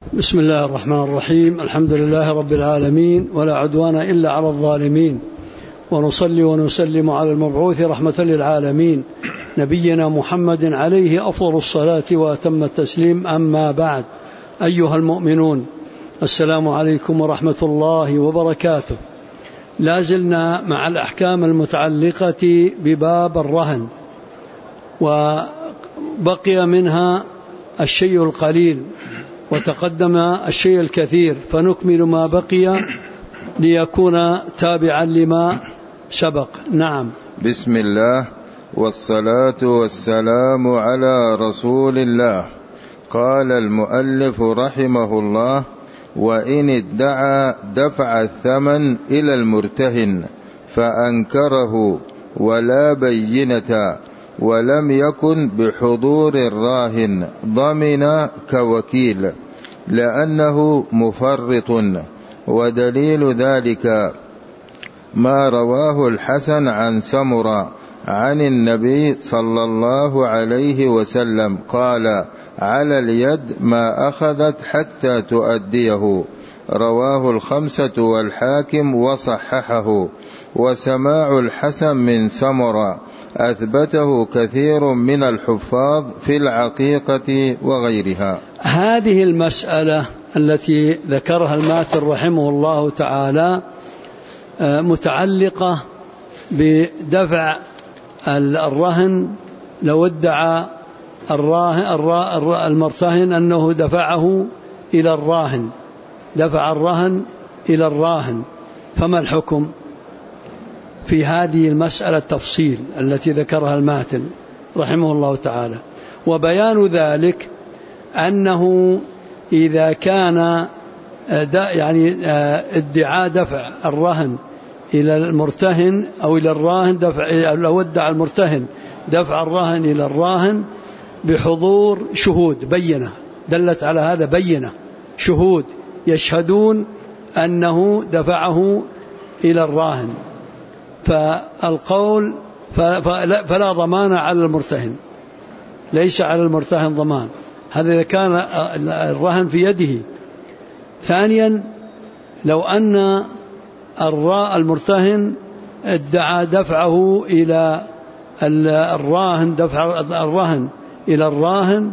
بسم الله الرحمن الرحيم. الحمد لله رب العالمين، ولا عدوان إلا على الظالمين، ونصلي ونسلم على المبعوث رحمة للعالمين نبينا محمد عليه أفضل الصلاة وأتم التسليم. أما بعد، أيها المؤمنون، السلام عليكم ورحمة الله وبركاته. لازلنا مع الأحكام المتعلقة بباب الرهن، وبقي منها الشيء القليل وتقدم الشيء الكثير، فنكمل ما بقي ليكون تابعا لما سبق. نعم. بسم الله والصلاة والسلام على رسول الله. قال المؤلف رحمه الله: وإن ادعى دفع الثمن إلى المرتهن فأنكره ولا بينة ولم يكن بحضور الراهن ضمن كوكيل، لأنه مفرط. ودليل ذلك ما رواه الحسن عن سمرة عن النبي صلى الله عليه وسلم قال: على اليد ما أخذت حتى تؤديه. رواه الخمسة والحاكم وصححه. وسماع الحسن من سمرة أثبته كثير من الحفاظ في العقيقة وغيرها. هذه المسألة التي ذكرها الماتر رحمه الله تعالى متعلقة بدفع الرهن. لو ادعى المرتهن أنه دفعه إلى الراهن، دفع الرهن إلى الراهن، فما الحكم في هذه المسألة؟ التفصيل التي ذكرها الماتن رحمه الله تعالى. وبيان ذلك أنه إذا كان ادعاء دفع الرهن إلى المرتهن أو إلى الراهن، لو ادعى المرتهن دفع الرهن إلى الراهن بحضور شهود، بينة دلت على هذا، بينة شهود يشهدون أنه دفعه إلى الراهن، فالقول فلا ضمان على المرتهن، ليس على المرتهن ضمان، هذا إذا كان الرهن في يده. ثانيا، لو أن المرتهن ادعى دفعه إلى الراهن، دفع الرهن إلى الراهن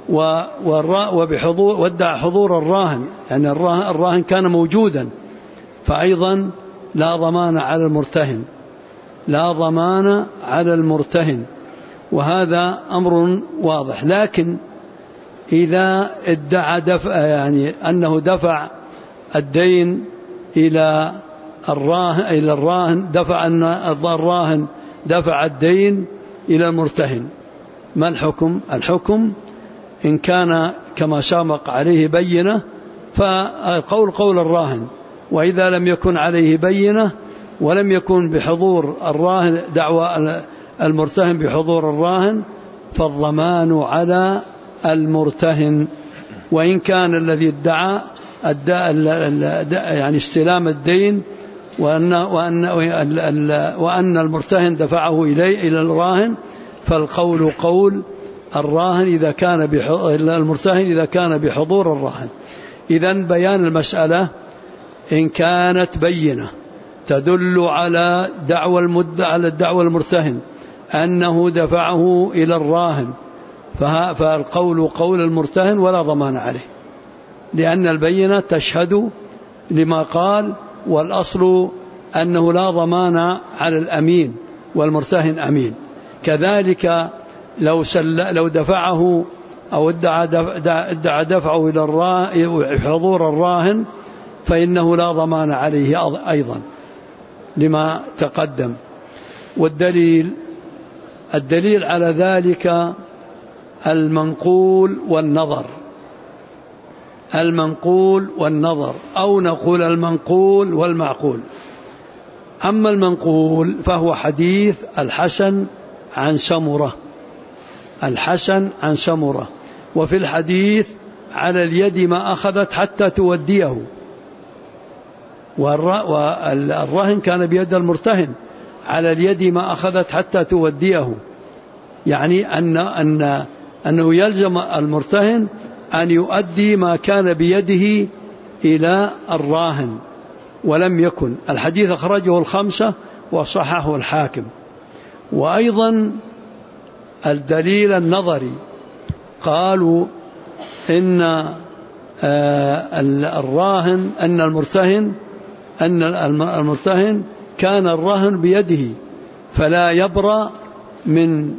وادعى حضور الراهن، يعني الراهن كان موجودا، فأيضا لا ضمان على المرتهن، لا ضمان على المرتهن، وهذا أمر واضح. لكن إذا ادعى يعني أنه دفع الدين إلى الراهن، دفع أن الراهن دفع الدين إلى المرتهن، ما الحكم؟ الحكم إن كان كما سامق عليه بينة فالقول قول الراهن، وإذا لم يكن عليه بينة ولم يكن بحضور الراهن، دعوى المرتهن بحضور الراهن، فالضمان على المرتهن. وإن كان الذي ادعى يعني استلام الدين وأن المرتهن دفعه إلى الراهن، فالقول قول الراهن إذا كان المرتهن إذا كان بحضور الراهن. إذن بيان المسألة إن كانت بينة تدل على الدعوى المرتهن أنه دفعه إلى الراهن، فالقول قول المرتهن ولا ضمان عليه، لأن البينة تشهد لما قال، والأصل أنه لا ضمان على الأمين والمرتهن أمين. كذلك لو دفعه أو ادعى دفعه إلى حضور الراهن، فإنه لا ضمان عليه أيضا لما تقدم. والدليل على ذلك المنقول والنظر، أو نقول المنقول والمعقول. أما المنقول فهو حديث الحسن عن سمرة، وفي الحديث على اليد ما أخذت حتى توديه، والرهن كان بيد المرتهن، على اليد ما أخذت حتى توديه، يعني أنه يلزم المرتهن أن يؤدي ما كان بيده إلى الراهن، ولم يكن. الحديث أخرجه الخمسة وصححه الحاكم. وأيضا الدليل النظري، قالوا إن الراهن أن المرتهن كان الرهن بيده، فلا يبرأ من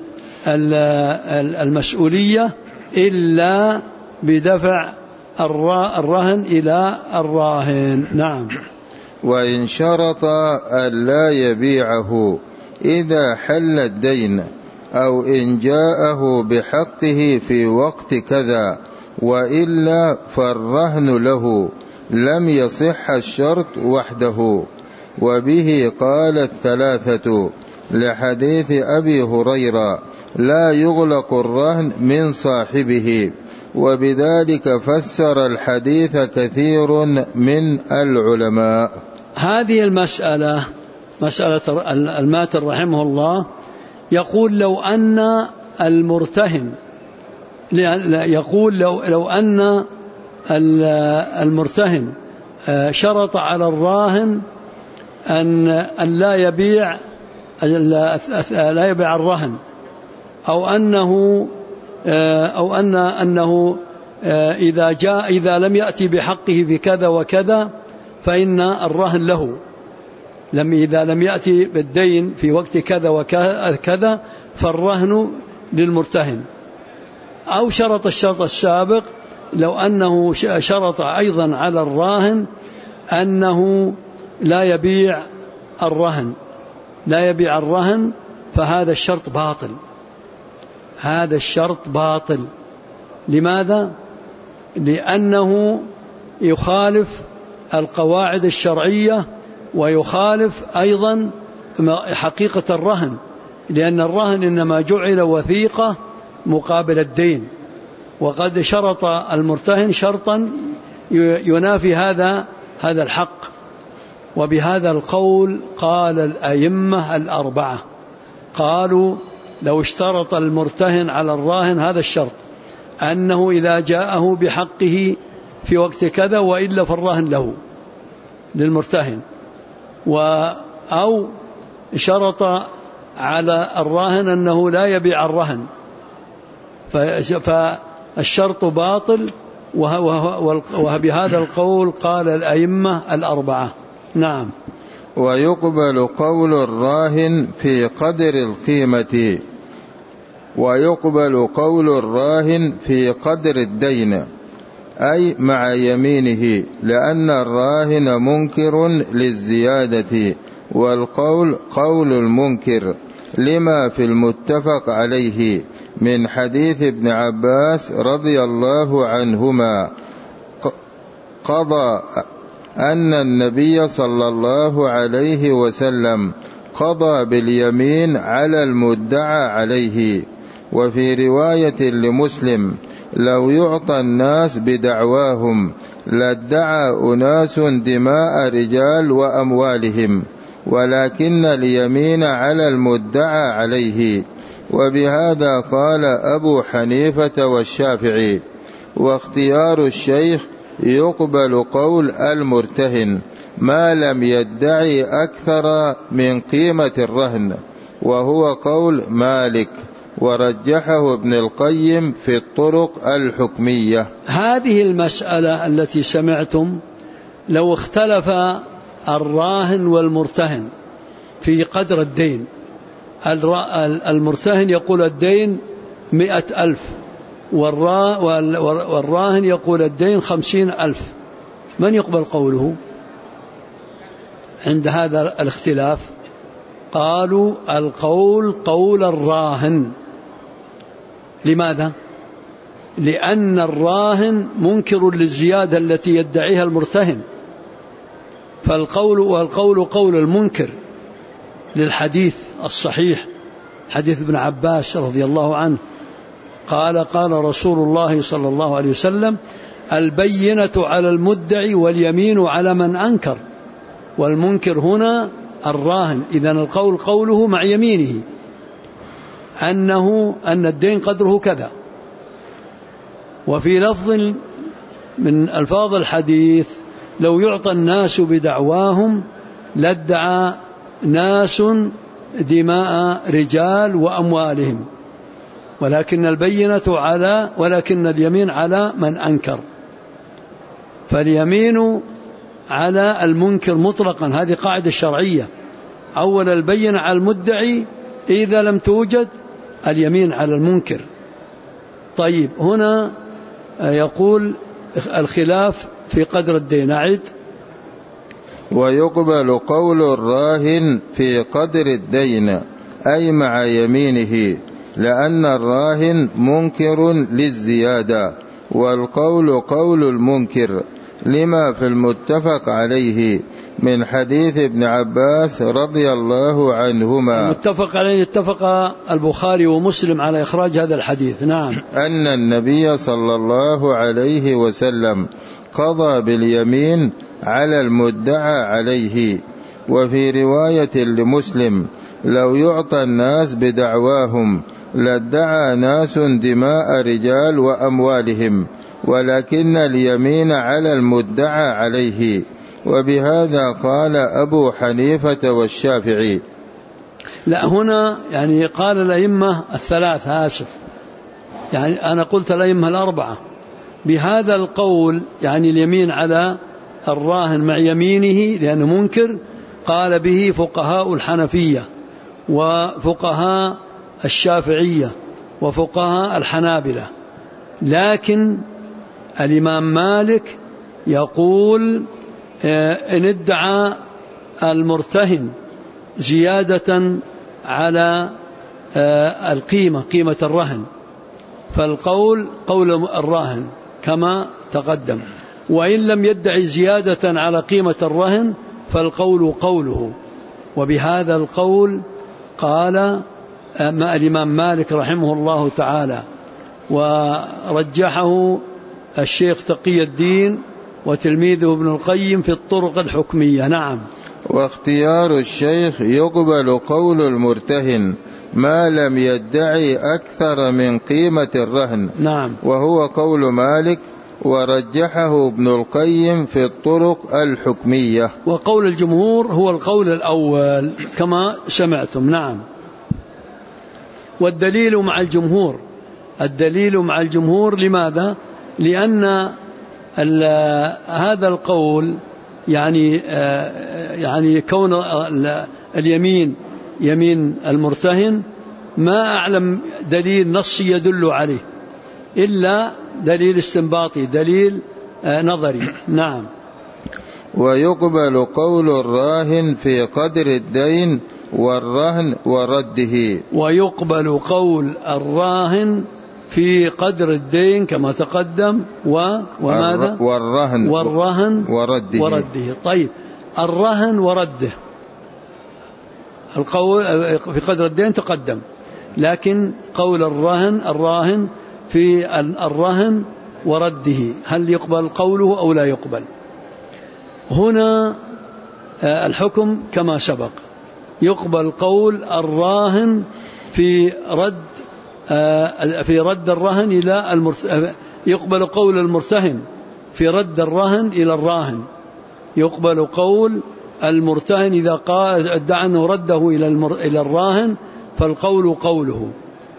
المسؤولية إلا بدفع الرهن إلى الراهن. نعم. وإن شرط أن لا يبيعه إذا حل الدين، أو إن جاءه بحقه في وقت كذا، وإلا فالرهن له، لم يصح الشرط وحده. وبه قال الثلاثة لحديث أبي هريرة: لا يغلق الرهن من صاحبه. وبذلك فسر الحديث كثير من العلماء. هذه المسألة مسألة الماتر رحمه الله يقول لو أن المرتهن المرتهن شرط على الراهن أن لا يبيع الرهن، أو أنه إذا لم يأتي بحقه بكذا وكذا فإن الرهن له، إذا لم يأتي بالدين في وقت كذا وكذا فالرهن للمرتهن. أو شرط الشرط السابق، لو أنه شرط أيضا على الراهن أنه لا يبيع الرهن، فهذا الشرط باطل. هذا الشرط باطل. لماذا؟ لأنه يخالف القواعد الشرعية، ويخالف أيضا حقيقة الرهن، لأن الرهن إنما جعل وثيقة مقابل الدين، وقد شرط المرتهن شرطا ينافي هذا الحق. وبهذا القول قال الأئمة الأربعة، قالوا لو اشترط المرتهن على الراهن هذا الشرط، أنه إذا جاءه بحقه في وقت كذا وإلا فالراهن له للمرتهن، أو شرط على الراهن أنه لا يبيع الرهن، فالشرط باطل. وبهذا القول قال الأئمة الأربعة. نعم. ويقبل قول الراهن في قدر القيمة، ويقبل قول الراهن في قدر الدين، أي مع يمينه، لأن الراهن منكر للزيادة، والقول قول المنكر، لما في المتفق عليه من حديث ابن عباس رضي الله عنهما قضى أن النبي صلى الله عليه وسلم قضى باليمين على المدعى عليه. وفي رواية لمسلم: لو يعطى الناس بدعواهم لادعى أناس دماء رجال وأموالهم، ولكن اليمين على المدعى عليه. وبهذا قال أبو حنيفة والشافعي. واختيار الشيخ: يقبل قول المرتهن ما لم يدعي أكثر من قيمة الرهن، وهو قول مالك، ورجحه ابن القيم في الطرق الحكمية. هذه المسألة التي سمعتم، لو اختلف الراهن والمرتهن في قدر الدين، المرتهن يقول الدين 100,000 والراهن يقول الدين 50,000، من يقبل قوله عند هذا الاختلاف؟ قالوا القول قول الراهن. لماذا؟ لأن الراهن منكر للزيادة التي يدعيها المرتهن، والقول قول المنكر، للحديث الصحيح حديث ابن عباس رضي الله عنه قال رسول الله صلى الله عليه وسلم: البينة على المدعي واليمين على من أنكر. والمنكر هنا الراهن. إذن القول قوله مع يمينه أن الدين قدره كذا، وفي لفظ من ألفاظ الحديث: لو يعطى الناس بدعواهم لادعى ناس دماء رجال وأموالهم، ولكن اليمين على من أنكر. فاليمين على المنكر مطلقا، هذه قاعدة شرعية. أول البينة على المدعي، إذا لم توجد اليمين على المنكر. طيب، هنا يقول الخلاف في قدر الدين. أعد: ويقبل قول الراهن في قدر الدين أي مع يمينه، لأن الراهن منكر للزيادة، والقول قول المنكر، لما في المتفق عليه من حديث ابن عباس رضي الله عنهما. المتفق عليه اتفق البخاري ومسلم على إخراج هذا الحديث. نعم. أن النبي صلى الله عليه وسلم قضى باليمين على المدعى عليه. وفي رواية لمسلم: لو يعطى الناس بدعواهم لادعى ناس دماء رجال وأموالهم، ولكن اليمين على المدعى عليه. وبهذا قال أبو حنيفة والشافعي. لا، هنا يعني قال الأئمة الثلاثة، آسف، يعني أنا قلت الأئمة الأربعة. بهذا القول يعني اليمين على الراهن مع يمينه لأنه منكر، قال به فقهاء الحنفية وفقهاء الشافعية وفقهاء الحنابلة. لكن الإمام مالك يقول: إن ادعى المرتهن زيادة على قيمة الرهن فالقول قول الراهن كما تقدم، وإن لم يدعي زيادة على قيمة الرهن فالقول قوله. وبهذا القول قال الإمام مالك رحمه الله تعالى، ورجحه الشيخ تقي الدين وتلميذه ابن القيم في الطرق الحكمية. نعم. واختيار الشيخ: يقبل قول المرتهن ما لم يدعي أكثر من قيمة الرهن. نعم. وهو قول مالك، ورجحه ابن القيم في الطرق الحكمية. وقول الجمهور هو القول الأول كما سمعتم. نعم. والدليل مع الجمهور، الدليل مع الجمهور. لماذا؟ لأن هذا القول يعني كون اليمين يمين المرتهن ما أعلم دليل نصي يدل عليه إلا دليل استنباطي، دليل نظري. نعم. ويقبل قول الراهن في قدر الدين والرهن ورده. ويقبل قول الراهن في قدر الدين كما تقدم وماذا؟ والرهن ورده. طيب، الرهن ورده، القول في قدر الدين تقدم، لكن قول الراهن في الرهن ورده هل يقبل قوله أو لا يقبل؟ هنا الحكم كما سبق، يقبل قول الراهن في رد الرهن إلى يقبل قول المرتهن في رد الرهن إلى الراهن، يقبل قول المرتهن إذا ادعى أنه رده إلى الراهن فالقول قوله.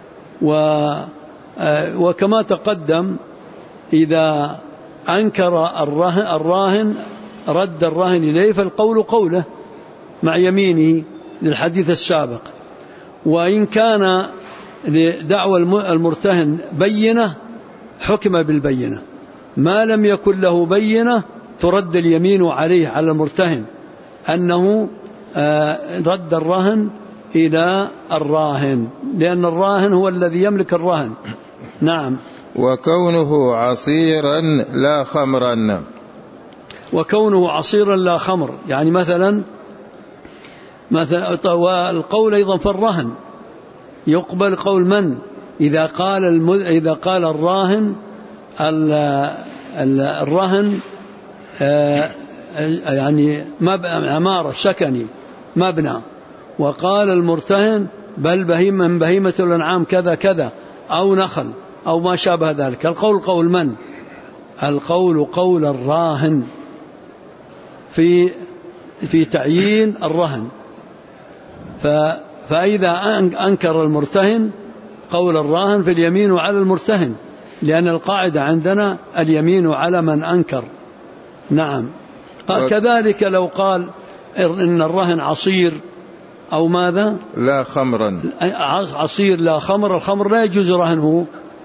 وكما تقدم إذا أنكر الراهن رد الراهن إليه فالقول قوله مع يمينه للحديث السابق. وإن كان لدعوى المرتهن بينة حكم بالبينة، ما لم يكن له بينة ترد اليمين عليه على المرتهن أنه رد الرهن إلى الراهن، لأن الراهن هو الذي يملك الرهن. نعم. وكونه عصيرا لا خمرا. وكونه عصيرا لا خمر، يعني مثلا والقول أيضا في الرهن يقبل قول من إذا قال الراهن الرهن يعني عمارة سكني مبنى، وقال المرتهن بل من بهيمة الأنعام كذا كذا أو نخل، أو ما شابه ذلك. القول قول من؟ القول قول الراهن في تعيين الرهن. فإذا أنكر المرتهن قول الراهن فاليمين على المرتهن، لأن القاعدة عندنا اليمين على من أنكر. نعم. كذلك لو قال إن الرهن عصير أو ماذا؟ لا خمرا، عصير لا خمر، الخمر لا يجوز رهنه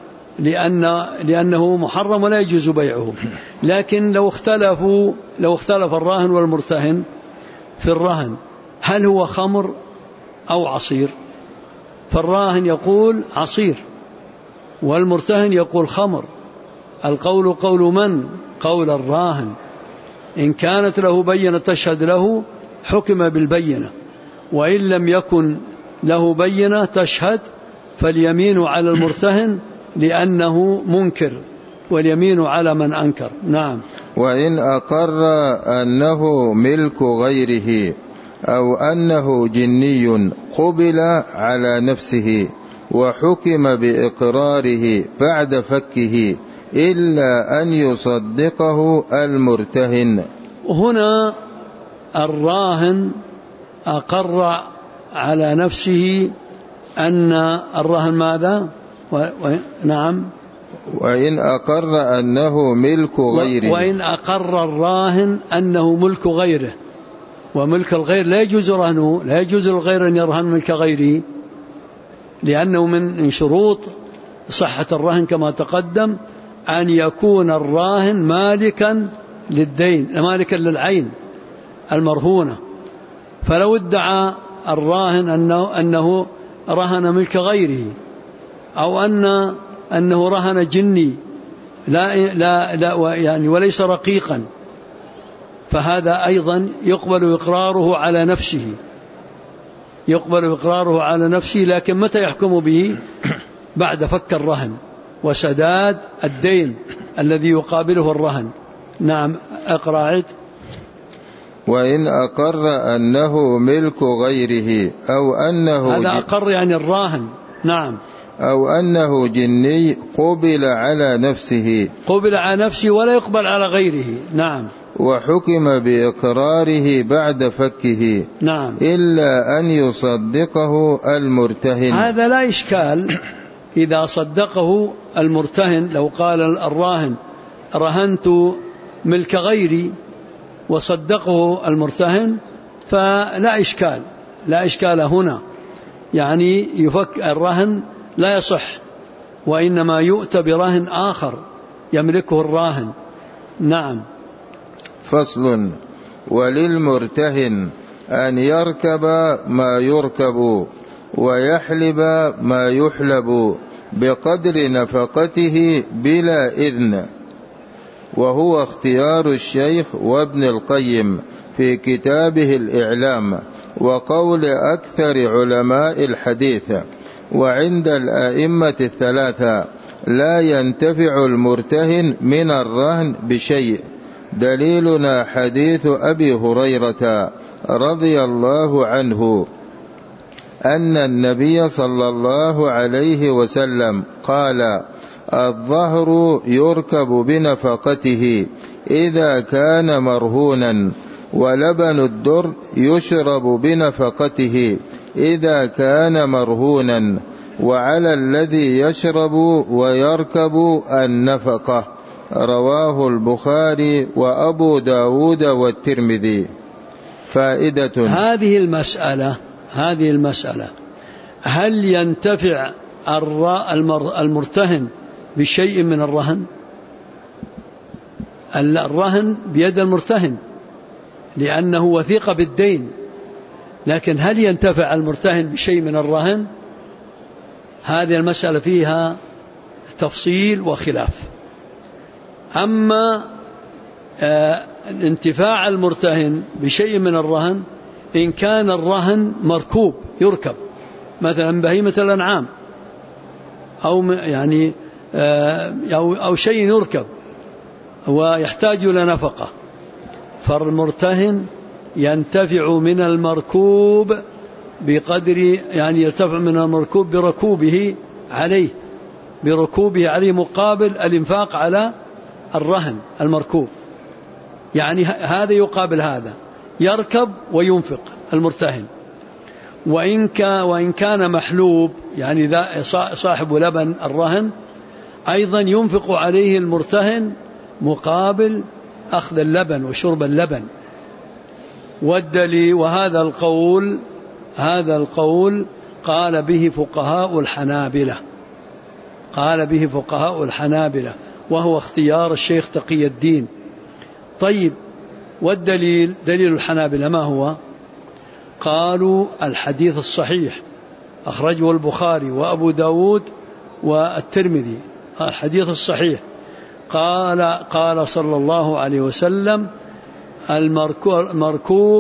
لأنه محرم ولا يجوز بيعه. لكن لو اختلف الراهن والمرتهن في الرهن هل هو خمر أو عصير، فالراهن يقول عصير والمرتهن يقول خمر، القول قول من؟ قول الراهن. إن كانت له بينة تشهد له حكم بالبينة، وإن لم يكن له بينة تشهد فاليمين على المرتهن لأنه منكر، واليمين على من أنكر. نعم. وإن أقر أنه ملك غيره أو أنه جني قبل على نفسه وحكم بإقراره بعد فكه إلا أن يصدقه المرتهن. هنا الراهن أقر على نفسه أن الرهن ماذا؟ نعم. وإن أقر أنه ملك غيره، وإن أقر الراهن أنه ملك غيره، وملك الغير لا يجوز رهنه، لا يجوز للغير أن يرهن ملك غيره، لأنه من شروط صحة الرهن كما تقدم أن يكون الراهن مالكا للدين، مالكا للعين المرهونة. فلو ادعى الراهن أنه رهن ملك غيره، أو أنه رهن جني لا يعني وليس رقيقا، فهذا أيضا يقبل إقراره على نفسه، يقبل إقراره على نفسه، لكن متى يحكم به؟ بعد فك الرهن وسداد الدين الذي يقابله الرهن. نعم. اقرأ عد. وإن أقر أنه ملك غيره أو أنه هذا أقر يعني الراهن. نعم. أو أنه جني قبل على نفسه، قبل على نفسه ولا يقبل على غيره. نعم. وحكم بإقراره بعد فكه. نعم. إلا أن يصدقه المرتهن. هذا لا إشكال إذا صدقه المرتهن. لو قال الراهن رهنت ملك غيري وصدقه المرتهن فلا إشكال، لا إشكال هنا، يعني يفك الرهن لا يصح، وإنما يؤتى برهن آخر يملكه الراهن. نعم. فصل. وللمرتهن أن يركب ما يركب ويحلب ما يحلب بقدر نفقته بلا إذن، وهو اختيار الشيخ وابن القيم في كتابه الإعلام، وقول أكثر علماء الحديث. وعند الآئمة الثلاثة لا ينتفع المرتهن من الرهن بشيء. دليلنا حديث أبي هريرة رضي الله عنه أن النبي صلى الله عليه وسلم قال: الظهر يركب بنفقته إذا كان مرهونا، ولبن الدر يشرب بنفقته إذا كان مرهونا، وعلى الذي يشرب ويركب النفقة. رواه البخاري وأبو داود والترمذي. فائدة. هذه المسألة هل ينتفع المرتهن بشيء من الرهن؟ الرهن بيد المرتهن لأنه وثيق بالدين، لكن هل ينتفع المرتهن بشيء من الرهن؟ هذه المسألة فيها تفصيل وخلاف. أما انتفاع المرتهن بشيء من الرهن إن كان الرهن مركوب يركب، مثلا بهيمة الأنعام أو شيء يركب ويحتاج إلى نفقة، فالمرتهن ينتفع من المركوب بقدر، يعني يرتفع من المركوب بركوبه عليه، بركوبه عليه مقابل الإنفاق على الرهن المركوب. يعني هذا يقابل هذا، يركب وينفق المرتهن. وإن كان محلوب، يعني صاحب لبن الرهن، أيضا ينفق عليه المرتهن مقابل أخذ اللبن وشرب اللبن. والدليل، وهذا القول قال به فقهاء الحنابلة، وهو اختيار الشيخ تقي الدين. طيب، والدليل، دليل الحنابلة ما هو؟ قالوا الحديث الصحيح أخرجه البخاري وأبو داود والترمذي، الحديث الصحيح قال صلى الله عليه وسلم: المركوب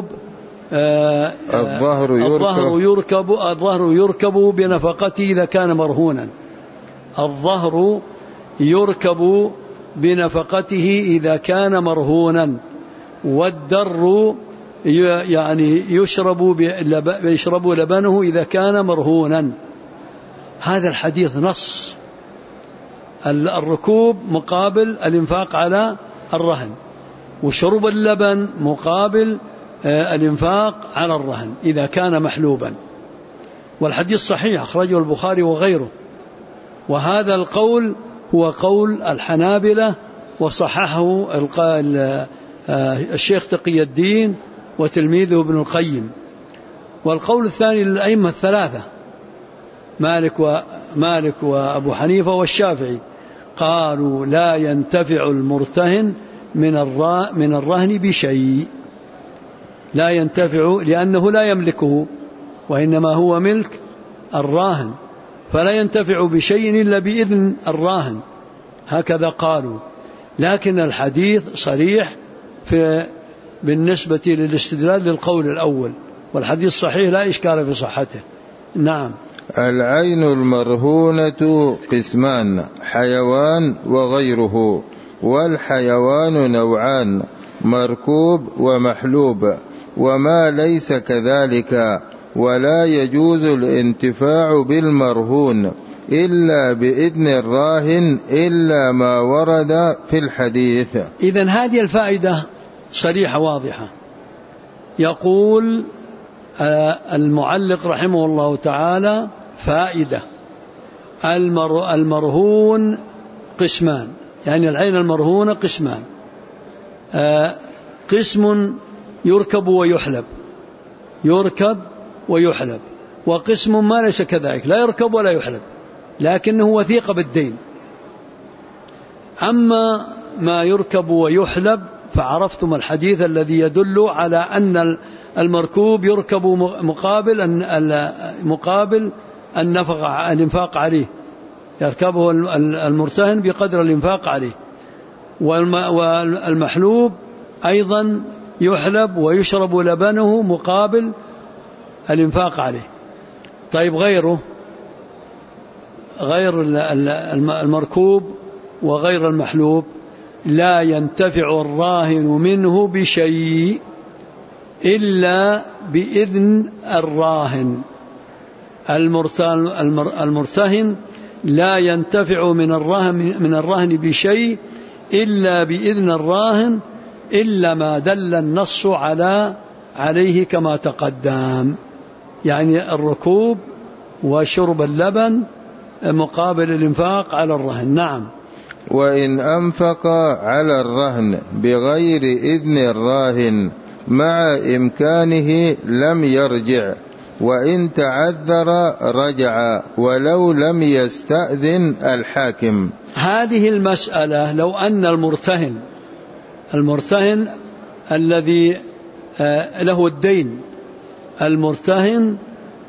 الظهر يركب بنفقته إذا كان مرهونا. الظهر يركب بنفقته إذا كان مرهونا، والدر يعني يشرب لبنه إذا كان مرهونا. هذا الحديث نص، الركوب مقابل الإنفاق على الرهن، وشرب اللبن مقابل الإنفاق على الرهن إذا كان محلوبا. والحديث صحيح أخرجه البخاري وغيره. وهذا القول هو قول الحنابلة، وصححه الشيخ تقي الدين وتلميذه ابن القيم. والقول الثاني للأئمة الثلاثة، مالك وأبو حنيفة والشافعي، قالوا لا ينتفع المرتهن من الرهن بشيء، لا ينتفع لأنه لا يملكه، وإنما هو ملك الراهن، فلا ينتفع بشيء إلا بإذن الراهن، هكذا قالوا. لكن الحديث صريح بالنسبة للاستدلال للقول الأول، والحديث صحيح لا إشكال في صحته. نعم. العين المرهونة قسمان: حيوان وغيره. والحيوان نوعان: مركوب ومحلوب. وما ليس كذلك، ولا يجوز الانتفاع بالمرهون إلا بإذن الراهن إلا ما ورد في الحديث. إذن هذه الفائدة صريحة واضحة. يقول المعلق رحمه الله تعالى: فائدة: المرهون قسمان، يعني العين المرهونة قسمان: قسم يركب ويحلب، وقسم ما ليس كذلك، لا يركب ولا يحلب لكنه وثيق بالدين. أما ما يركب ويحلب فعرفتم الحديث الذي يدل على أن المركوب يركب مقابل الإنفاق عليه، يركبه المرتهن بقدر الإنفاق عليه. والمحلوب أيضا يحلب ويشرب لبنه مقابل الإنفاق عليه. طيب، غير المركوب وغير المحلوب لا ينتفع الراهن منه بشيء إلا بإذن الراهن. المرتهن لا ينتفع من الرهن بشيء إلا بإذن الراهن، إلا ما دل النص عليه كما تقدم، يعني الركوب وشرب اللبن مقابل الإنفاق على الرهن. نعم. وإن أنفق على الرهن بغير إذن الراهن مع إمكانه لم يرجع، وإن تعذر رجع ولو لم يستأذن الحاكم. هذه المسألة لو أن المرتهن الذي له الدين، المرتهن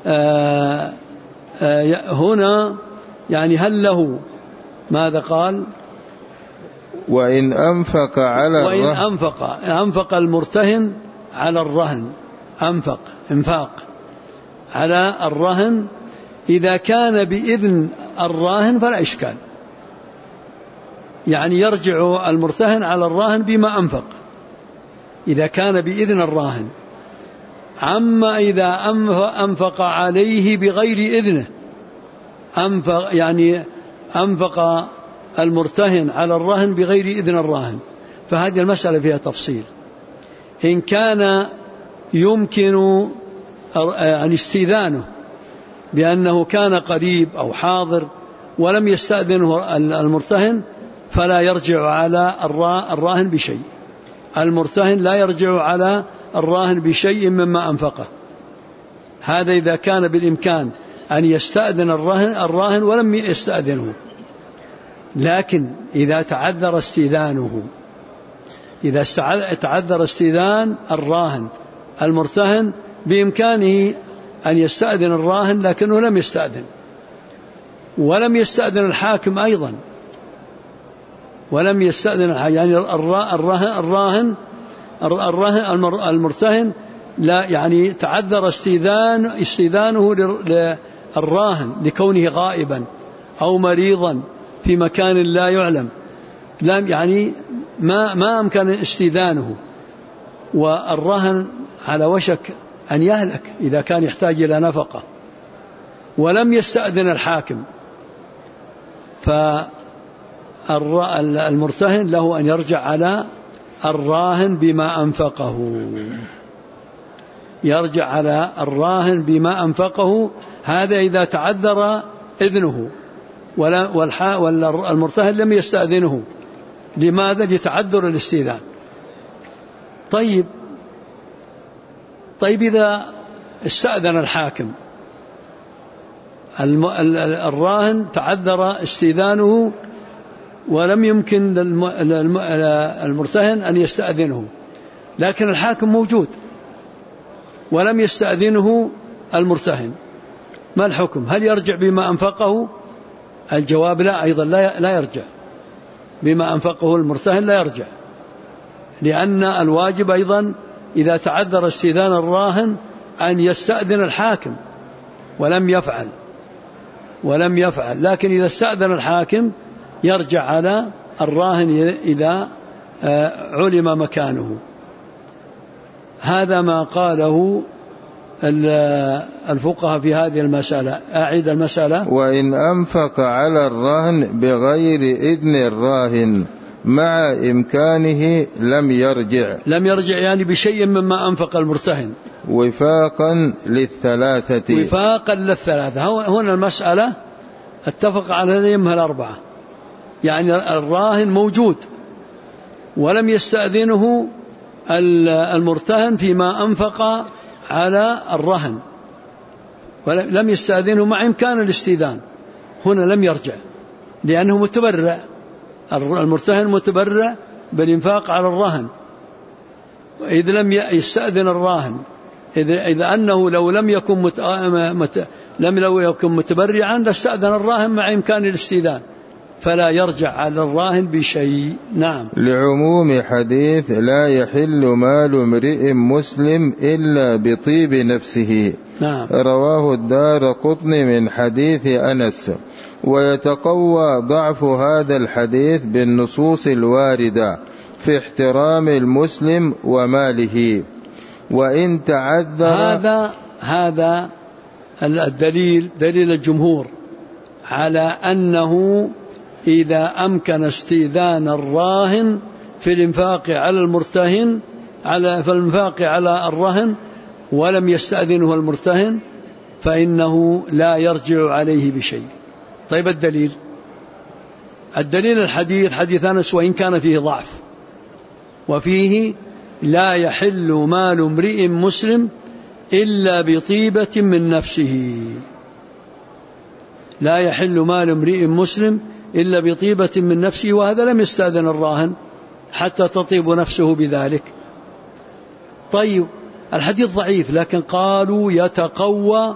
هنا يعني هل له ماذا قال؟ وإن أنفق أنفق المرتهن على الرهن، إنفاق على الرهن، إذا كان بإذن الراهن فلا إشكال، يعني يرجع المرتهن على الراهن بما أنفق إذا كان بإذن الراهن. أما إذا أنفق عليه بغير إذنه، يعني أنفق المرتهن على الرهن بغير إذن الراهن، فهذه المسألة فيها تفصيل. إن كان يمكن استئذانه بأنه كان قريب أو حاضر ولم يستأذنه المرتهن فلا يرجع على الراهن بشيء. المرتهن لا يرجع على الراهن بشيء مما أنفقه. هذا إذا كان بالإمكان أن يستأذن الراهن ولم يستأذنه. لكن إذا تعذر استئذانه، إذا تعذر استئذان الراهن المرتهن بإمكانه أن يستأذن الراهن لكنه لم يستأذن، ولم يستأذن الحاكم أيضا، ولم يستأذن يعني الراهن المرتهن لا يعني تعذر استئذانه للراهن لكونه غائبا أو مريضا في مكان لا يعلم، يعني ما أمكن استئذانه، والراهن على وشك أن يهلك إذا كان يحتاج إلى نفقة ولم يستأذن الحاكم، فالمرتهن له أن يرجع على الراهن بما أنفقه، يرجع على الراهن بما أنفقه. هذا إذا تعذر إذنه والمرتهن لم يستأذنه. لماذا؟ لتعذر الاستئذان. طيب إذا استأذن الحاكم الراهن تعذر استئذانه ولم يمكن المرتهن أن يستأذنه، لكن الحاكم موجود ولم يستأذنه المرتهن، ما الحكم؟ هل يرجع بما أنفقه؟ الجواب لا، أيضا لا يرجع بما أنفقه المرتهن، لا يرجع، لأن الواجب أيضا إذا تعذر استئذان الراهن أن يستأذن الحاكم ولم يفعل، لكن إذا استأذن الحاكم يرجع على الراهن إذا علم مكانه. هذا ما قاله الفقهاء في هذه المسألة. أعيد المسألة: وإن أنفق على الرهن بغير إذن الراهن مع إمكانه لم يرجع يعني بشيء مما أنفق المرتهن وفاقا للثلاثة. هنا المسألة اتفق على الأئمة الأربعة، يعني الراهن موجود ولم يستأذنه المرتهن فيما أنفق على الرهن، ولم يستأذنه مع إمكان الاستئذان، هنا لم يرجع لأنه متبرع، المرتهن متبرع بالإنفاق على الرهن، إذ لم يستأذن الراهن، إذا أنه لو لم يكن متبرعا لاستأذن الراهن مع إمكان الاستئذان، فلا يرجع على الراهن بشيء. نعم. لعموم حديث لا يحل مال امرئ مسلم إلا بطيب نفسه. نعم. رواه الدارقطني من حديث أنس. ويتقوى ضعف هذا الحديث بالنصوص الواردة في احترام المسلم وماله. وإن تعذر هذا الدليل دليل الجمهور على أنه إذا أمكن استئذان الراهن في الإنفاق على المرتهن في الإنفاق على الرهن ولم يستأذنه المرتهن فإنه لا يرجع عليه بشيء. طيب الدليل الحديث حديث أنس وإن كان فيه ضعف، وفيه لا يحل مال امرئ مسلم إلا بطيبة من نفسه. لا يحل مال امرئ مسلم إلا بطيبة من نفسه، وهذا لم يستأذن الراهن حتى تطيب نفسه بذلك. طيب الحديث ضعيف، لكن قالوا يتقوى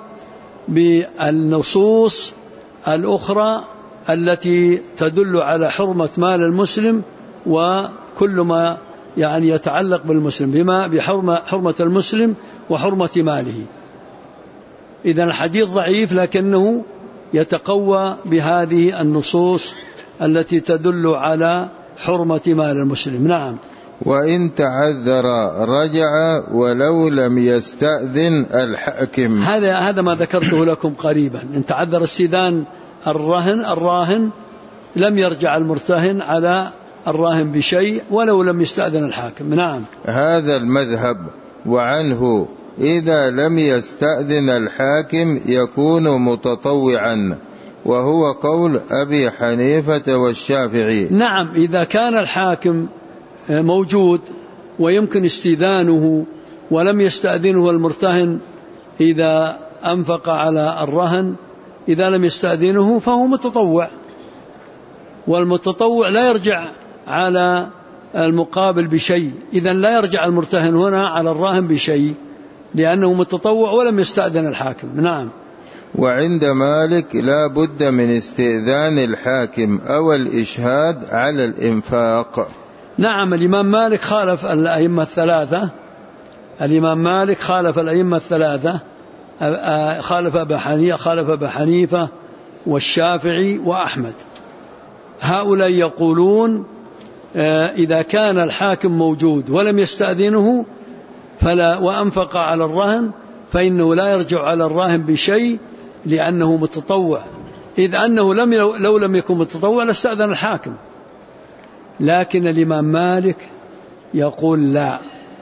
بالنصوص الأخرى التي تدل على حرمة مال المسلم وكل ما يعني يتعلق بالمسلم بما بحرمة المسلم وحرمة ماله. إذن الحديث ضعيف لكنه يتقوى بهذه النصوص التي تدل على حرمة مال المسلم. نعم. وإن تعذر رجع ولو لم يستأذن الحاكم. هذا ما ذكرته لكم قريبا. إن تعذر استئذان الراهن لم يرجع المرتهن على الراهن بشيء ولو لم يستأذن الحاكم. نعم. هذا المذهب، وعنه إذا لم يستأذن الحاكم يكون متطوعا، وهو قول أبي حنيفة والشافعي. نعم، إذا كان الحاكم موجود ويمكن استئذانه ولم يستأذنه المرتهن إذا أنفق على الرهن، إذا لم يستأذنه فهو متطوع، والمتطوع لا يرجع على المقابل بشيء. إذن لا يرجع المرتهن هنا على الراهن بشيء لأنه متطوع ولم يستأذن الحاكم. نعم. وعند مالك لا بد من استئذان الحاكم أو الإشهاد على الإنفاق. نعم، الإمام مالك خالف الأئمة الثلاثة. الإمام مالك خالف الأئمة الثلاثة، خالف أبا حنيفة والشافعي وأحمد. هؤلاء يقولون إذا كان الحاكم موجود ولم يستأذنه فلا وأنفق على الرهن فإنه لا يرجع على الراهن بشيء لأنه متطوع، إذ أنه لو لم يكن متطوع لاستأذن الحاكم. لكن الإمام مالك يقول لا،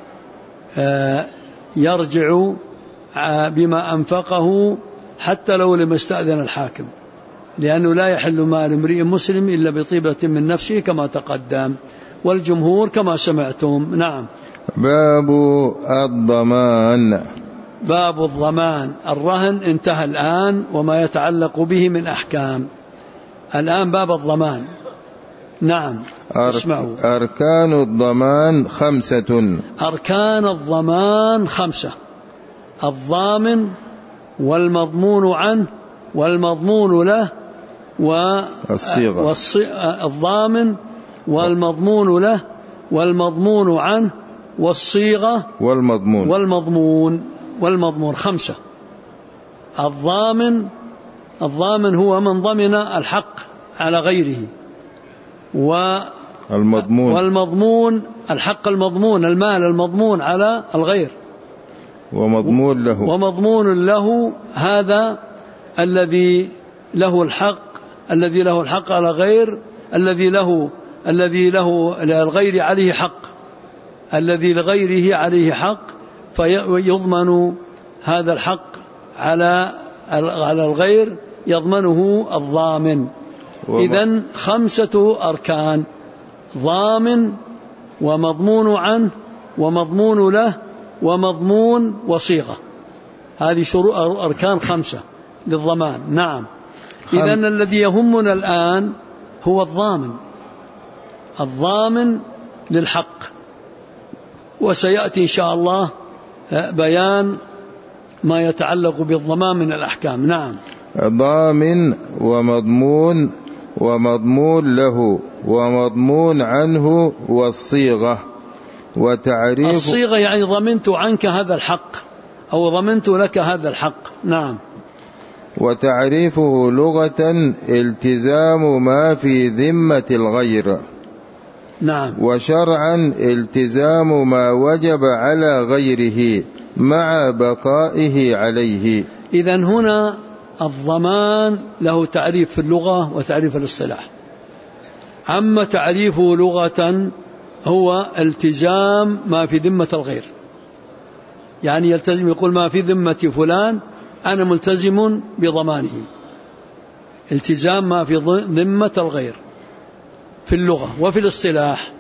يرجع بما أنفقه حتى لو لم يستأذن الحاكم، لأنه لا يحل مال امرئ مسلم إلا بطيبة من نفسه كما تقدم، والجمهور كما سمعتم. نعم. باب الضمان. باب الضمان. الرهن انتهى الآن وما يتعلق به من أحكام. الآن باب الضمان. نعم. اسمعوا. أركان الضمان 5. أركان الضمان 5: الضامن والمضمون عنه والمضمون له والصيغة. الضامن والمضمون له والمضمون عنه والصيغة والمضمون 5. الضامن هو من ضمن الحق على غيره، والمضمون الحق المضمون، المال المضمون على الغير، ومضمون له هذا الذي له الحق على غير، الذي له للغير عليه حق، الذي لغيره عليه حق، فيضمن هذا الحق على الغير، يضمنه الضامن. إذن 5 أركان: ضامن ومضمون عنه ومضمون له ومضمون وصيغة. هذه أركان 5 للضمان. نعم. إذن الذي يهمنا الآن هو الضامن للحق، وسيأتي إن شاء الله بيان ما يتعلق بالضمان من الأحكام. نعم. ضامن ومضمون له ومضمون عنه والصيغة. وتعريف الصيغة يعني ضمنت عنك هذا الحق أو ضمنت لك هذا الحق. نعم. وتعريفه لغة التزام ما في ذمة الغير. نعم. وشرعا التزام ما وجب على غيره مع بقائه عليه. إذن هنا الضمان له تعريف في اللغة وتعريف الاصطلاح. أما تعريفه لغة هو التزام ما في ذمة الغير، يعني يلتزم، يقول ما في ذمة فلان أنا ملتزم بضمانه. التزام ما في ذمة الغير في اللغة. وفي الاصطلاح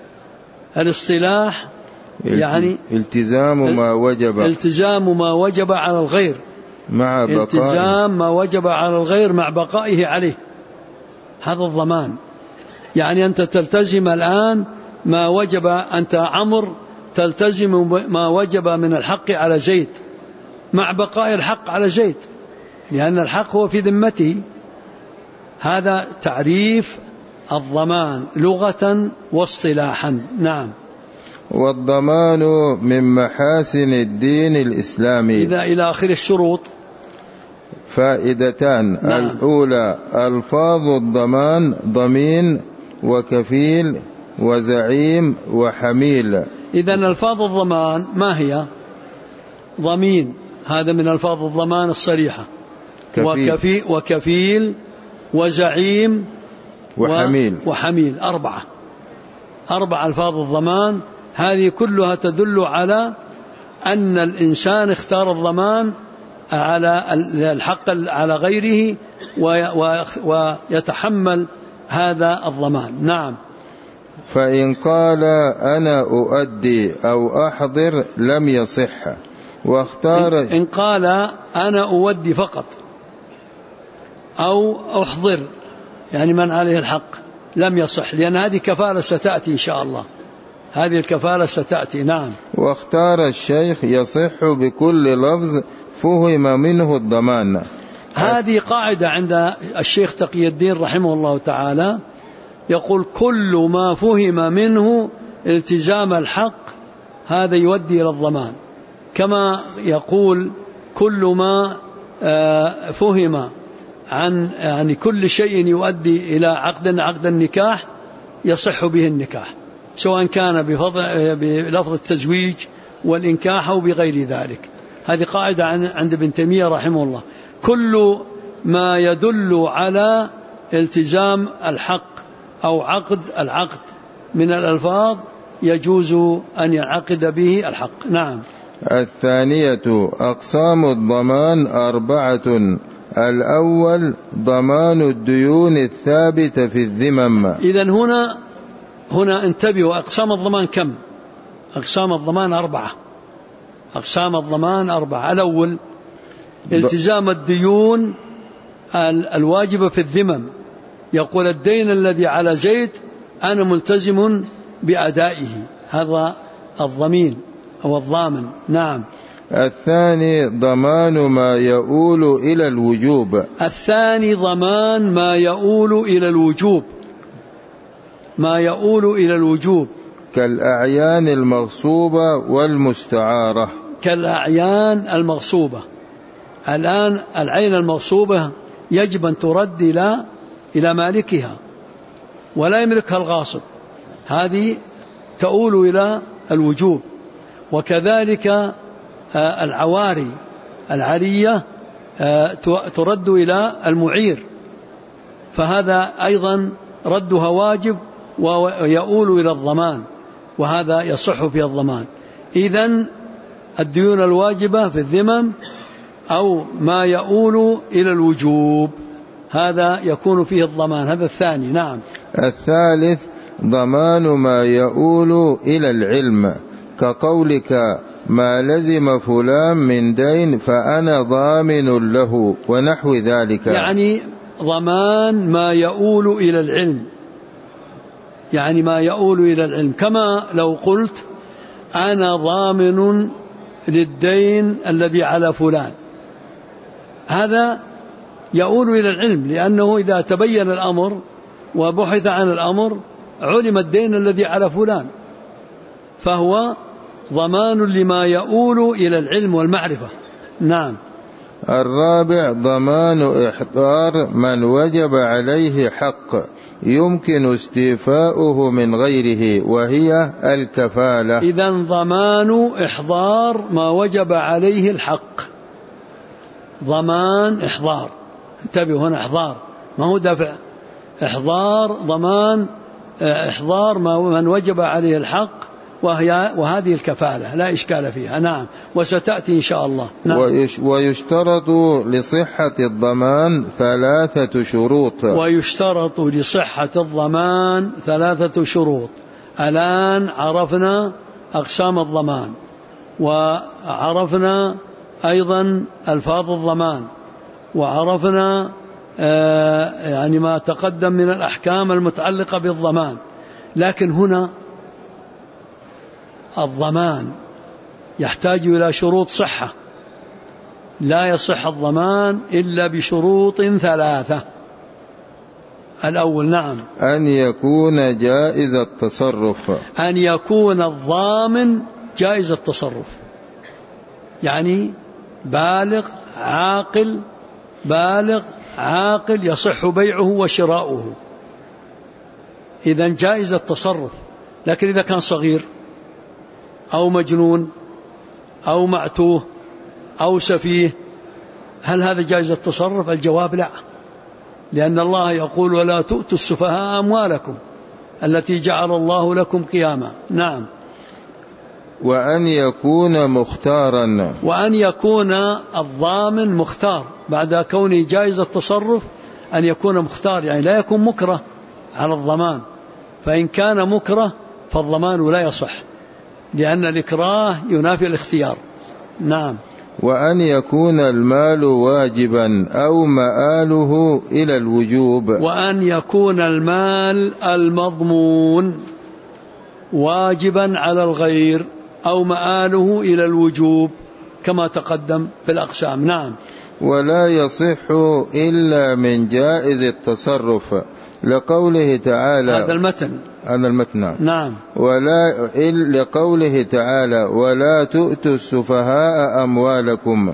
يعني التزام ما وجب على الغير مع بقائه، التزام ما وجب على الغير مع بقائه عليه. هذا الضمان. يعني أنت تلتزم الآن ما وجب، أنت عمر تلتزم ما وجب من الحق على زيد مع بقاء الحق على زيد، لأن الحق هو في ذمته. هذا تعريف الضمان لغة واصطلاحا. نعم. والضمان من محاسن الدين الإسلامي. إذا إلى آخر الشروط. فائدتان. نعم. الأولى ألفاظ الضمان: ضمين وكفيل وزعيم وحميل. إذن ألفاظ الضمان ما هي؟ ضمين، هذا من ألفاظ الضمان الصريحة. وكفيل وزعيم وحميل. أربع ألفاظ الضمان، هذه كلها تدل على أن الإنسان اختار الضمان على الحق على غيره ويتحمل هذا الضمان. نعم. فإن قال أنا أؤدي أو أحضر لم يصح، واختار إن قال أنا أودي فقط أو أحضر يعني من عليه الحق لم يصح، لأن هذه كفالة ستأتي إن شاء الله، هذه الكفالة ستأتي. نعم. واختار الشيخ يصح بكل لفظ فهم منه الضمان. هذه قاعدة عند الشيخ تقي الدين رحمه الله تعالى، يقول كل ما فهم منه التزام الحق هذا يؤدي إلى الضمان، كما يقول كل ما فهم عن يعني كل شيء يؤدي إلى عقد النكاح يصح به النكاح، سواء كان بلفظ التزويج والإنكاح أو بغير ذلك. هذه قاعدة عند ابن تيمية رحمه الله، كل ما يدل على التزام الحق أو العقد من الألفاظ يجوز أن ينعقد به الحق. نعم. الثانية أقسام الضمان 4. الأول ضمان الديون الثابتة في الذمم. إذن هنا انتبهوا، أقسام الضمان كم؟ أقسام الضمان 4. أقسام الضمان 4. الأول التزام الديون الواجبة في الذمم، يقول الدين الذي على زيد أنا ملتزم بأدائه، هذا الضمين أو الضامن. نعم. الثاني ضمان ما يؤول إلى الوجوب. الثاني ضمان ما يؤول إلى الوجوب، ما يؤول إلى الوجوب كالأعيان المغصوبة والمستعارة. كالأعيان المغصوبة، الآن العين المغصوبة يجب أن ترد إلى مالكها ولا يملكها الغاصب، هذه تؤول إلى الوجوب. وكذلك العواري العارية ترد إلى المعير، فهذا أيضا ردها واجب ويؤول إلى الضمان، وهذا يصح في الضمان. إذن الديون الواجبة في الذمم أو ما يؤول إلى الوجوب هذا يكون فيه الضمان، هذا الثاني. نعم. الثالث ضمان ما يؤول إلى العلم، كقولك ما لزم فلان من دين فأنا ضامن له ونحو ذلك، يعني ضمان ما يؤول إلى العلم، يعني ما يؤول إلى العلم، كما لو قلت أنا ضامن للدين الذي على فلان، هذا يؤول إلى العلم، لأنه إذا تبين الأمر وبحث عن الأمر علم الدين الذي على فلان، فهو ضمان لما يؤول إلى العلم والمعرفة. نعم. الرابع ضمان إحضار من وجب عليه حق يمكن استيفاؤه من غيره وهي الكفالة. إذن ضمان إحضار ما وجب عليه الحق، ضمان إحضار، انتبهوا هنا إحضار ما هو دفع، إحضار ضمان إحضار من وجب عليه الحق، وهذه الكفالة لا إشكال فيها. نعم. وستأتي إن شاء الله. نعم. ويشترط لصحة الضمان 3 شروط. ويشترط لصحة الضمان 3 شروط. الآن عرفنا أقسام الضمان، وعرفنا أيضا ألفاظ الضمان، وعرفنا يعني ما تقدم من الأحكام المتعلقة بالضمان. لكن هنا الضمان يحتاج إلى شروط صحة، لا يصح الضمان إلا بشروط 3. الأول نعم أن يكون جائز التصرف، أن يكون الضامن جائز التصرف، يعني بالغ عاقل يصح بيعه وشراؤه، إذن جائز التصرف. لكن إذا كان صغير أو مجنون أو معتوه أو سفيه هل هذا جائز التصرف؟ الجواب لا، لأن الله يقول ولا تؤتوا السفهاء أموالكم التي جعل الله لكم قياما. نعم. وأن يكون مختارا، وأن يكون الضامن مختار بعد كونه جائز التصرف، أن يكون مختار يعني لا يكون مكره على الضمان، فإن كان مكره فالضمان لا يصح لأن الإكراه ينافي الاختيار. نعم. وأن يكون المال واجبا أو مآله إلى الوجوب، وأن يكون المال المضمون واجبا على الغير أو مآله إلى الوجوب كما تقدم في الأقسام. نعم. ولا يصح إلا من جائز التصرف لقوله تعالى، هذا المتن نعم. ولا لقوله تعالى ولا تؤتوا السفهاء أموالكم.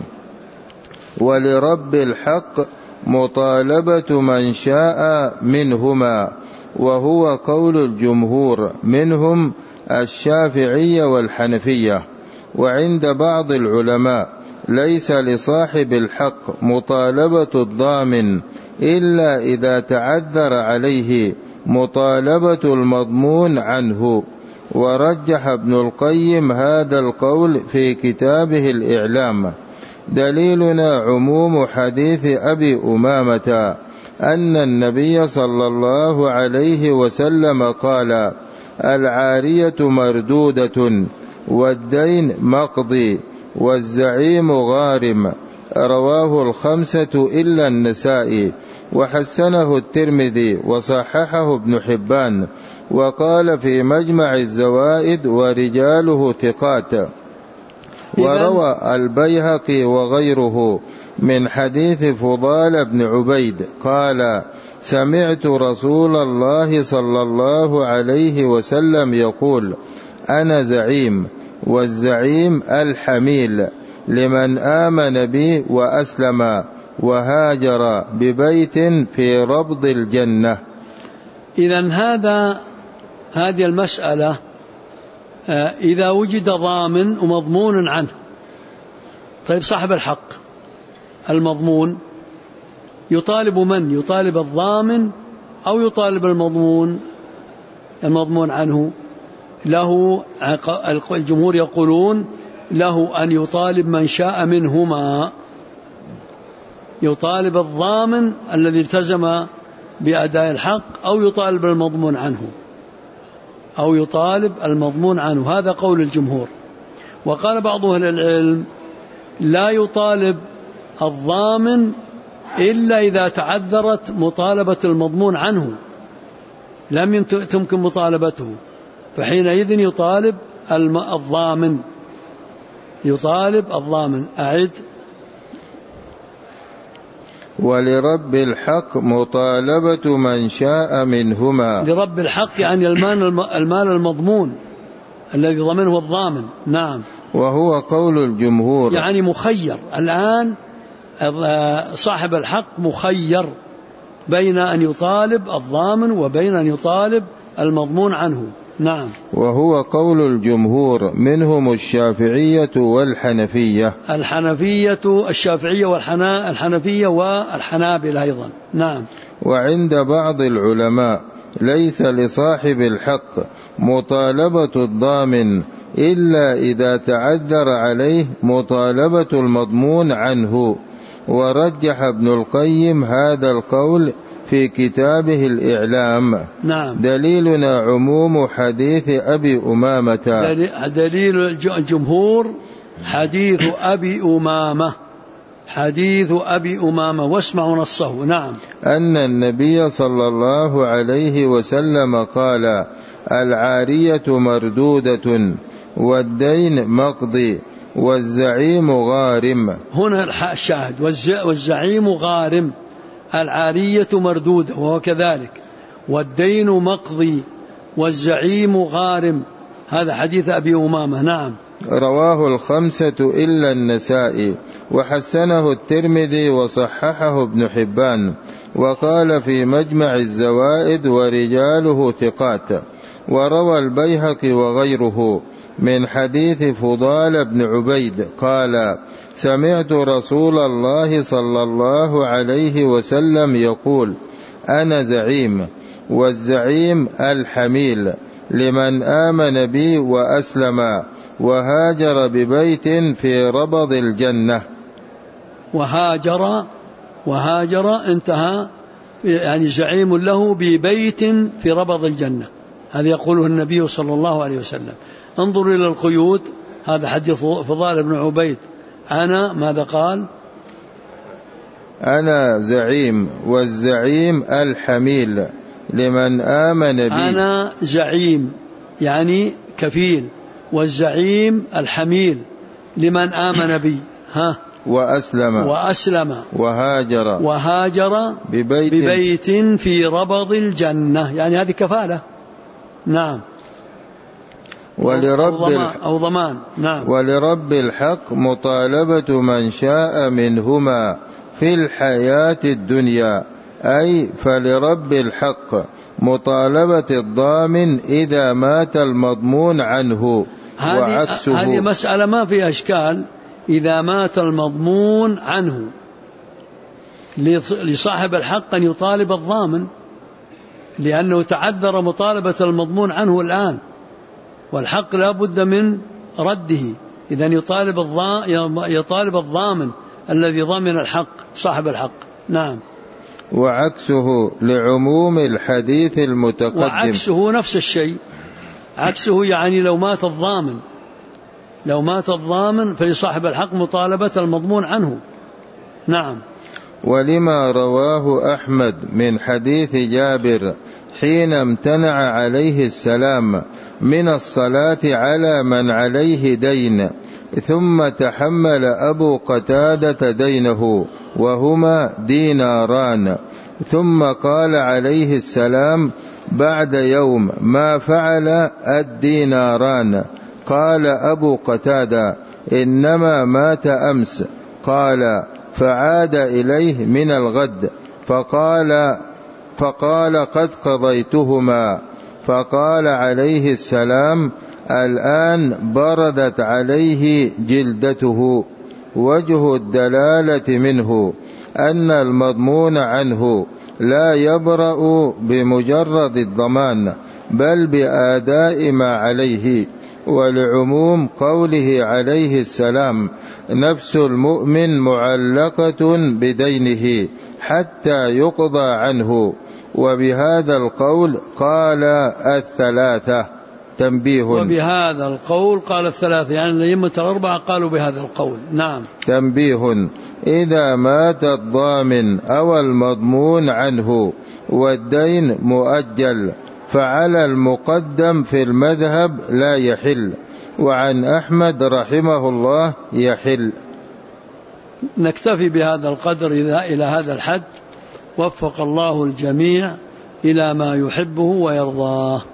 ولرب الحق مطالبة من شاء منهما، وهو قول الجمهور منهم الشافعية والحنفية. وعند بعض العلماء ليس لصاحب الحق مطالبة الضامن إلا إذا تعذر عليه مطالبة المضمون عنه. ورجح ابن القيم هذا القول في كتابه الإعلام. دليلنا عموم حديث أبي أمامة أن النبي صلى الله عليه وسلم قال العارية مردودة والدين مقضي والزعيم غارم. رواه الخمسة إلا النسائي، وحسنه الترمذي وصححه ابن حبان، وقال في مجمع الزوائد ورجاله ثقات. وروى البيهقي وغيره من حديث فضال بن عبيد قال سمعت رسول الله صلى الله عليه وسلم يقول أنا زعيم، والزعيم الحميل لمن آمن بي وأسلم وهاجر ببيت في ربض الجنة. إذن هذه المسألة إذا وجد ضامن ومضمون عنه، طيب صاحب الحق المضمون يطالب من؟ يطالب الضامن أو يطالب المضمون عنه؟ له الجمهور يقولون له أن يطالب من شاء منهما، يطالب الضامن الذي التزم بأداء الحق أو يطالب المضمون عنه، هذا قول الجمهور. وقال بعض أهل العلم لا يطالب الضامن إلا إذا تعذرت مطالبة المضمون عنه، لم تمكن مطالبته، فحينئذ يطالب الضامن. أعد. ولرب الحق مطالبة من شاء منهما. لرب الحق يعني المال المضمون الذي ضمنه الضامن. نعم. وهو قول الجمهور يعني مخير. الآن صاحب الحق مخير بين أن يطالب الضامن وبين أن يطالب المضمون عنه. نعم. وهو قول الجمهور منهم الشافعية والحنفية. الشافعية والحنفية والحنابلة أيضا. نعم. وعند بعض العلماء ليس لصاحب الحق مطالبة الضامن إلا إذا تعذر عليه مطالبة المضمون عنه. ورجح ابن القيم هذا القول في كتابه الإعلام. نعم. دليلنا عموم حديث أبي أمامة. دليل الجمهور حديث أبي أمامة واسمعوا نصه. نعم. أن النبي صلى الله عليه وسلم قال العارية مردودة والدين مقضي والزعيم غارم. هنا الشاهد والزعيم غارم، العارية مردودة وهو كذلك، والدين مقضي والزعيم غارم. هذا حديث أبي أمامة. نعم. رواه الخمسة إلا النسائي، وحسنه الترمذي وصححه ابن حبان، وقال في مجمع الزوائد ورجاله ثقات. وروى البيهقي وغيره من حديث فضال بن عبيد قال: سمعت رسول الله صلى الله عليه وسلم يقول: أنا زعيم، والزعيم الحميل لمن آمن بي وأسلم وهاجر ببيت في ربض الجنة. وهاجر انتهى، يعني زعيم له ببيت في ربض الجنة، هذا يقوله النبي صلى الله عليه وسلم. انظروا إلى القيود، هذا حديث فضال بن عبيد. أنا ماذا قال؟ أنا زعيم، والزعيم الحميل لمن آمن بي. أنا زعيم يعني كفيل، والزعيم الحميل لمن آمن بي وأسلم وهاجر ببيت في ربض الجنة، يعني هذه كفالة. نعم. أو ضمان. نعم. ولرب الحق مطالبة من شاء منهما في الحياة الدنيا، أي فلرب الحق مطالبة الضامن إذا مات المضمون عنه، وعكسه. هذه مسألة ما فيها إشكال. إذا مات المضمون عنه لصاحب الحق أن يطالب الضامن، لأنه تعذر مطالبة المضمون عنه الآن، والحق لا بد من رده. إذن يطالب الضامن الذي ضمن الحق صاحب الحق. نعم. وعكسه لعموم الحديث المتقدم. وعكسه نفس الشيء، عكسه يعني لو مات الضامن فلصاحب الحق مطالبة المضمون عنه. نعم. ولما رواه أحمد من حديث جابر حين امتنع عليه السلام من الصلاة على من عليه دين، ثم تحمل أبو قتادة دينه وهما ديناران، ثم قال عليه السلام بعد يوم: ما فعل الديناران؟ قال أبو قتادة: إنما مات أمس. قال: فعاد إليه من الغد فقال قد قضيتهما. فقال عليه السلام: الآن بردت عليه جلدته. وجه الدلالة منه أن المضمون عنه لا يبرأ بمجرد الضمان، بل بأداء ما عليه. ولعموم قوله عليه السلام: نفس المؤمن معلقة بدينه حتى يقضى عنه. وبهذا القول قال الثلاثة. تنبيه. وبهذا القول قال الثلاثة، يعني الأئمة الأربعة قالوا بهذا القول. نعم. تنبيه: إذا مات الضامن أو المضمون عنه والدين مؤجل فعلى المقدم في المذهب لا يحل، وعن أحمد رحمه الله يحل. نكتفي بهذا القدر إلى هذا الحد، وفق الله الجميع إلى ما يحبه ويرضاه.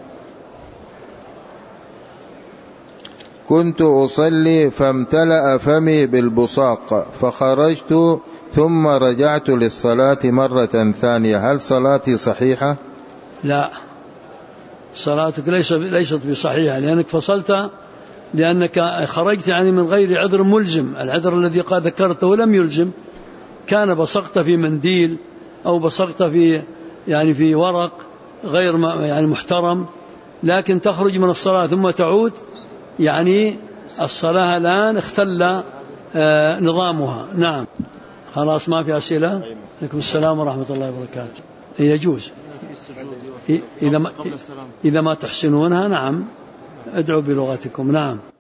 كنت أصلي فامتلأ فمي بالبصاق فخرجت ثم رجعت للصلاة مرة ثانية، هل صلاتي صحيحة؟ لا، صلاتك ليست بصحيحة، لأنك فصلت، لأنك خرجت يعني من غير عذر ملزم. العذر الذي قد ذكرته لم يلزم، كان بصقت في منديل أو بصقت في ورق غير محترم، لكن تخرج من الصلاة ثم تعود، يعني الصلاة الآن اختل نظامها. نعم. خلاص ما في أسئلة. عليكم السلام ورحمة الله وبركاته. يجوز إذا ما تحسنونها. نعم. ادعوا بلغتكم. نعم.